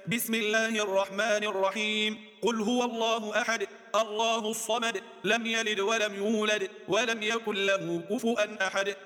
بسم الله الرحمن الرحيم قل هو الله أحد الله الصمد لم يلد ولم يولد ولم يكن له كفوا أحد